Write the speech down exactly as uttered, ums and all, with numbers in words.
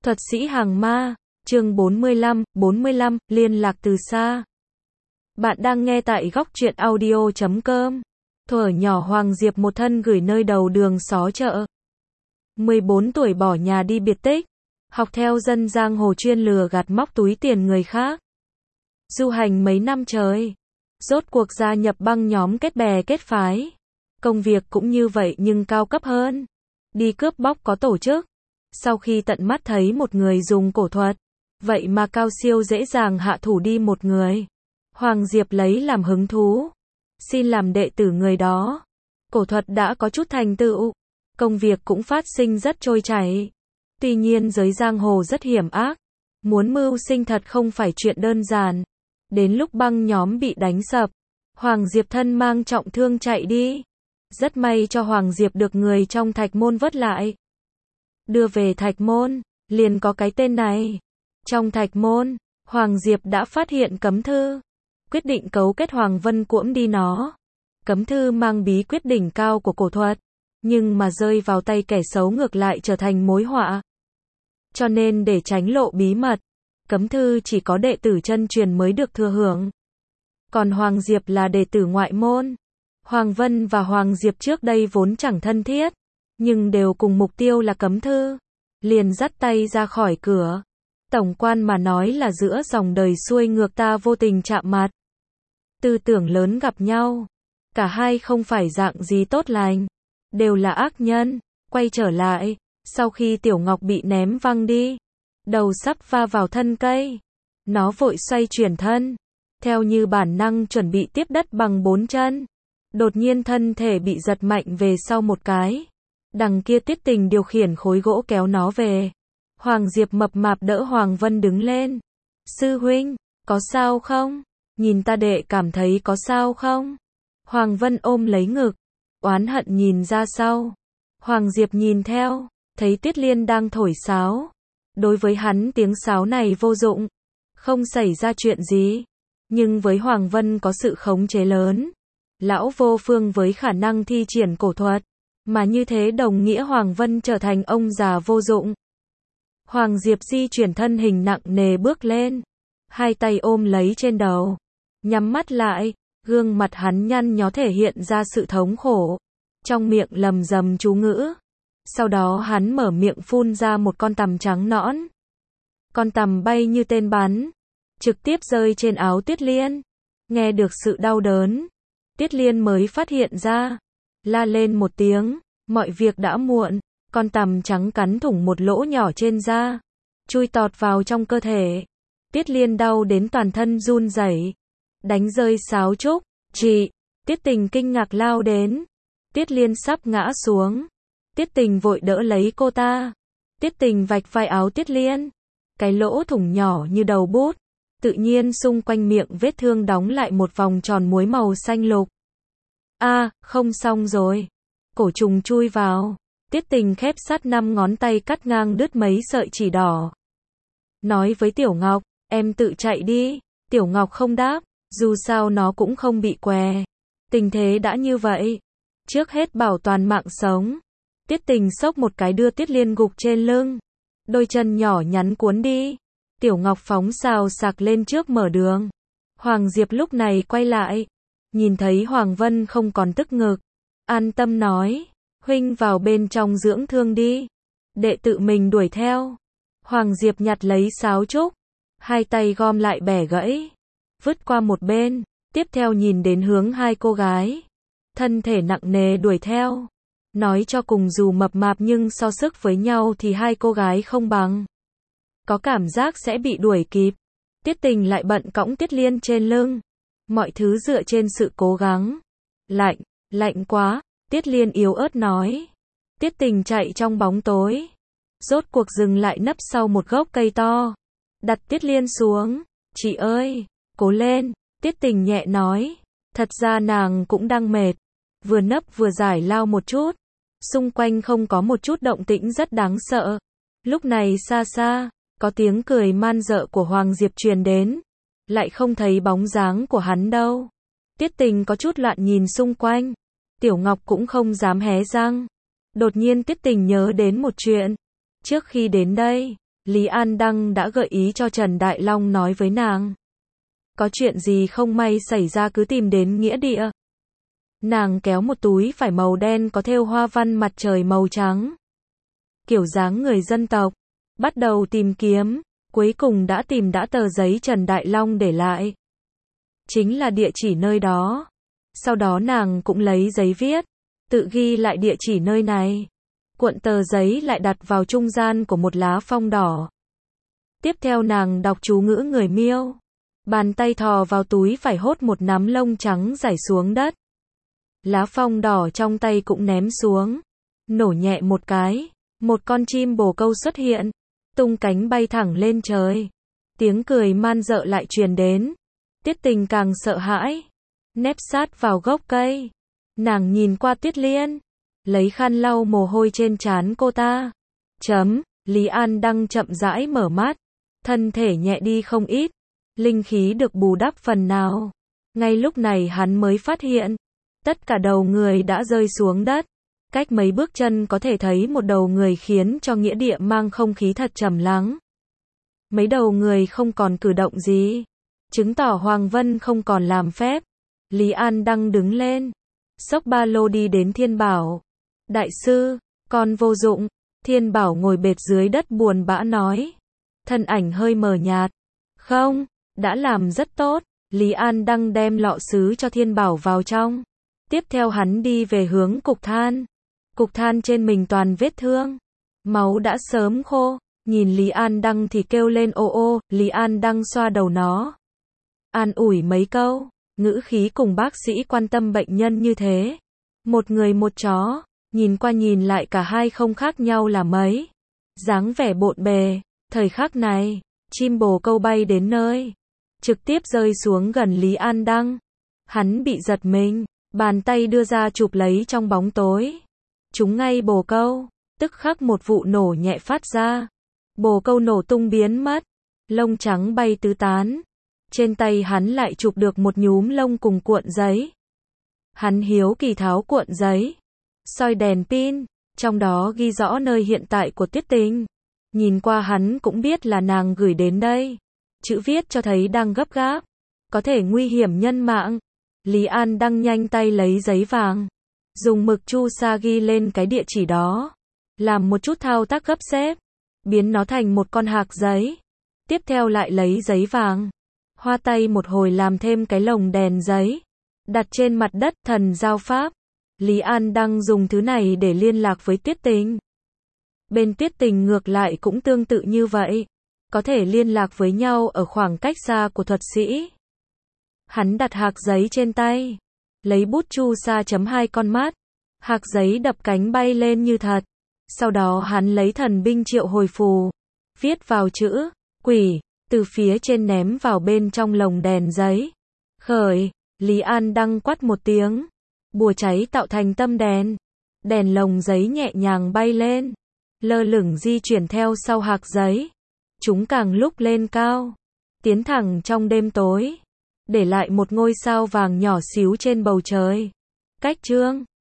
Thuật sĩ hàng ma, chương bốn mươi lăm, bốn mươi lăm, liên lạc từ xa. Bạn đang nghe tại góc truyện audio chấm com. Thuở nhỏ Hoàng Diệp một thân gửi nơi đầu đường xó chợ. mười bốn tuổi bỏ nhà đi biệt tích, học theo dân giang hồ chuyên lừa gạt móc túi tiền người khác. Du hành mấy năm trời, rốt cuộc gia nhập băng nhóm kết bè kết phái. Công việc cũng như vậy nhưng cao cấp hơn. Đi cướp bóc có tổ chức. Sau khi tận mắt thấy một người dùng cổ thuật, vậy mà cao siêu dễ dàng hạ thủ đi một người, Hoàng Diệp lấy làm hứng thú, xin làm đệ tử người đó. Cổ thuật đã có chút thành tựu, công việc cũng phát sinh rất trôi chảy. Tuy nhiên giới giang hồ rất hiểm ác, muốn mưu sinh thật không phải chuyện đơn giản. Đến lúc băng nhóm bị đánh sập, Hoàng Diệp thân mang trọng thương chạy đi. Rất may cho Hoàng Diệp được người trong Thạch Môn vớt lại. Đưa về Thạch Môn, liền có cái tên này. Trong Thạch Môn, Hoàng Diệp đã phát hiện cấm thư, quyết định cấu kết Hoàng Vân cuỗm đi nó. Cấm thư mang bí quyết đỉnh cao của cổ thuật, nhưng mà rơi vào tay kẻ xấu ngược lại trở thành mối họa. Cho nên để tránh lộ bí mật, cấm thư chỉ có đệ tử chân truyền mới được thừa hưởng. Còn Hoàng Diệp là đệ tử ngoại môn. Hoàng Vân và Hoàng Diệp trước đây vốn chẳng thân thiết, nhưng đều cùng mục tiêu là cấm thư, liền dắt tay ra khỏi cửa. Tổng quan mà nói là giữa dòng đời xuôi ngược ta vô tình chạm mặt. Tư tưởng lớn gặp nhau, cả hai không phải dạng gì tốt lành, đều là ác nhân. Quay trở lại, sau khi Tiểu Ngọc bị ném văng đi, đầu sắp va vào thân cây, nó vội xoay chuyển thân, theo như bản năng chuẩn bị tiếp đất bằng bốn chân. Đột nhiên thân thể bị giật mạnh về sau một cái. Đằng kia Tiết Tình điều khiển khối gỗ kéo nó về. Hoàng Diệp mập mạp đỡ Hoàng Vân đứng lên. Sư huynh, có sao không? Nhìn ta đệ cảm thấy có sao không? Hoàng Vân ôm lấy ngực, oán hận nhìn ra sau. Hoàng Diệp nhìn theo, thấy Tiết Liên đang thổi sáo. Đối với hắn tiếng sáo này vô dụng, không xảy ra chuyện gì. Nhưng với Hoàng Vân có sự khống chế lớn. Lão vô phương với khả năng thi triển cổ thuật, mà như thế đồng nghĩa Hoàng Vân trở thành ông già vô dụng. Hoàng Diệp di chuyển thân hình nặng nề bước lên, hai tay ôm lấy trên đầu, nhắm mắt lại, gương mặt hắn nhăn nhó thể hiện ra sự thống khổ, trong miệng lầm rầm chú ngữ. Sau đó hắn mở miệng phun ra một con tằm trắng nõn. Con tằm bay như tên bắn, trực tiếp rơi trên áo Tiết Liên. Nghe được sự đau đớn, Tiết Liên mới phát hiện ra, la lên một tiếng, mọi việc đã muộn. Con tằm trắng cắn thủng một lỗ nhỏ trên da, chui tọt vào trong cơ thể. Tiết Liên đau đến toàn thân run rẩy, đánh rơi sáo trúc. Chị, Tiết Tình kinh ngạc lao đến. Tiết Liên sắp ngã xuống, Tiết Tình vội đỡ lấy cô ta. Tiết Tình vạch vai áo Tiết Liên, cái lỗ thủng nhỏ như đầu bút, tự nhiên xung quanh miệng vết thương đóng lại một vòng tròn muối màu xanh lục. A, à, không xong rồi. Cổ trùng chui vào. Tiết Tình khép sát năm ngón tay cắt ngang đứt mấy sợi chỉ đỏ. Nói với Tiểu Ngọc, em tự chạy đi. Tiểu Ngọc không đáp, dù sao nó cũng không bị què. Tình thế đã như vậy, trước hết bảo toàn mạng sống. Tiết Tình xốc một cái đưa Tiết Liên gục trên lưng, đôi chân nhỏ nhắn cuốn đi. Tiểu Ngọc phóng xào sạc lên trước mở đường. Hoàng Diệp lúc này quay lại, nhìn thấy Hoàng Vân không còn tức ngực, an tâm nói, huynh vào bên trong dưỡng thương đi, đệ tự mình đuổi theo. Hoàng Diệp nhặt lấy sáo trúc, hai tay gom lại bẻ gãy, vứt qua một bên, tiếp theo nhìn đến hướng hai cô gái, thân thể nặng nề đuổi theo. Nói cho cùng dù mập mạp nhưng so sức với nhau thì hai cô gái không bằng. Có cảm giác sẽ bị đuổi kịp. Tiết Tình lại bận cõng Tiết Liên trên lưng. Mọi thứ dựa trên sự cố gắng. Lạnh, lạnh quá, Tiết Liên yếu ớt nói. Tiết Tình chạy trong bóng tối, rốt cuộc dừng lại nấp sau một gốc cây to, đặt Tiết Liên xuống. Chị ơi, cố lên, Tiết Tình nhẹ nói. Thật ra nàng cũng đang mệt, vừa nấp vừa giải lao một chút. Xung quanh không có một chút động tĩnh rất đáng sợ. Lúc này xa xa, có tiếng cười man dợ của Hoàng Diệp truyền đến, lại không thấy bóng dáng của hắn đâu. Tiết Tình có chút loạn nhìn xung quanh, Tiểu Ngọc cũng không dám hé răng. Đột nhiên Tiết Tình nhớ đến một chuyện, trước khi đến đây, Lý An Đăng đã gợi ý cho Trần Đại Long nói với nàng. Có chuyện gì không may xảy ra cứ tìm đến nghĩa địa. Nàng kéo một túi vải màu đen có thêu hoa văn mặt trời màu trắng. Kiểu dáng người dân tộc. Bắt đầu tìm kiếm, cuối cùng đã tìm đã tờ giấy Trần Đại Long để lại. Chính là địa chỉ nơi đó. Sau đó nàng cũng lấy giấy viết, tự ghi lại địa chỉ nơi này. Cuộn tờ giấy lại đặt vào trung gian của một lá phong đỏ. Tiếp theo nàng đọc chú ngữ người Miêu. Bàn tay thò vào túi phải hốt một nắm lông trắng rải xuống đất. Lá phong đỏ trong tay cũng ném xuống. Nổ nhẹ một cái. Một con chim bồ câu xuất hiện. Tung cánh bay thẳng lên trời. Tiếng cười man dợ lại truyền đến. Tiết Tình càng sợ hãi. Nép sát vào gốc cây. Nàng nhìn qua Tuyết Liên. Lấy khăn lau mồ hôi trên trán cô ta. Chấm, Lý An Đăng chậm rãi mở mắt. Thân thể nhẹ đi không ít. Linh khí được bù đắp phần nào. Ngay lúc này hắn mới phát hiện. Tất cả đầu người đã rơi xuống đất. Cách mấy bước chân có thể thấy một đầu người khiến cho nghĩa địa mang không khí thật trầm lắng. Mấy đầu người không còn cử động gì. Chứng tỏ Hoàng Vân không còn làm phép. Lý An Đăng đứng lên. Xốc ba lô đi đến Thiên Bảo. Đại sư, con vô dụng. Thiên Bảo ngồi bệt dưới đất buồn bã nói. Thân ảnh hơi mờ nhạt. Không, đã làm rất tốt. Lý An Đăng đem lọ sứ cho Thiên Bảo vào trong. Tiếp theo hắn đi về hướng cục than. Cục than trên mình toàn vết thương. Máu đã sớm khô. Nhìn Lý An Đăng thì kêu lên ô ô. Lý An Đăng xoa đầu nó. An ủi mấy câu. Ngữ khí cùng bác sĩ quan tâm bệnh nhân như thế. Một người một chó. Nhìn qua nhìn lại cả hai không khác nhau là mấy. Dáng vẻ bộn bề. Thời khắc này, chim bồ câu bay đến nơi. Trực tiếp rơi xuống gần Lý An Đăng. Hắn bị giật mình. Bàn tay đưa ra chụp lấy trong bóng tối. Trúng ngay bồ câu. Tức khắc một vụ nổ nhẹ phát ra. Bồ câu nổ tung biến mất. Lông trắng bay tứ tán. Trên tay hắn lại chụp được một nhúm lông cùng cuộn giấy. Hắn hiếu kỳ tháo cuộn giấy. Soi đèn pin. Trong đó ghi rõ nơi hiện tại của Tuyết Tình. Nhìn qua hắn cũng biết là nàng gửi đến đây. Chữ viết cho thấy đang gấp gáp. Có thể nguy hiểm nhân mạng. Lý An Đăng nhanh tay lấy giấy vàng. Dùng mực chu sa ghi lên cái địa chỉ đó. Làm một chút thao tác gấp xếp. Biến nó thành một con hạc giấy. Tiếp theo lại lấy giấy vàng. Hoa tay một hồi làm thêm cái lồng đèn giấy. Đặt trên mặt đất thần giao pháp. Lý An Đăng dùng thứ này để liên lạc với Tuyết Tình. Bên Tuyết Tình ngược lại cũng tương tự như vậy. Có thể liên lạc với nhau ở khoảng cách xa của thuật sĩ. Hắn đặt hạc giấy trên tay. Lấy bút chu sa chấm hai con mắt. Hạc giấy đập cánh bay lên như thật. Sau đó hắn lấy thần binh triệu hồi phù. Viết vào chữ, quỷ, từ phía trên ném vào bên trong lồng đèn giấy. Khởi, Lý An Đăng quát một tiếng. Bùa cháy tạo thành tâm đèn. Đèn lồng giấy nhẹ nhàng bay lên. Lơ lửng di chuyển theo sau hạc giấy. Chúng càng lúc lên cao. Tiến thẳng trong đêm tối. Để lại một ngôi sao vàng nhỏ xíu trên bầu trời. Cách chương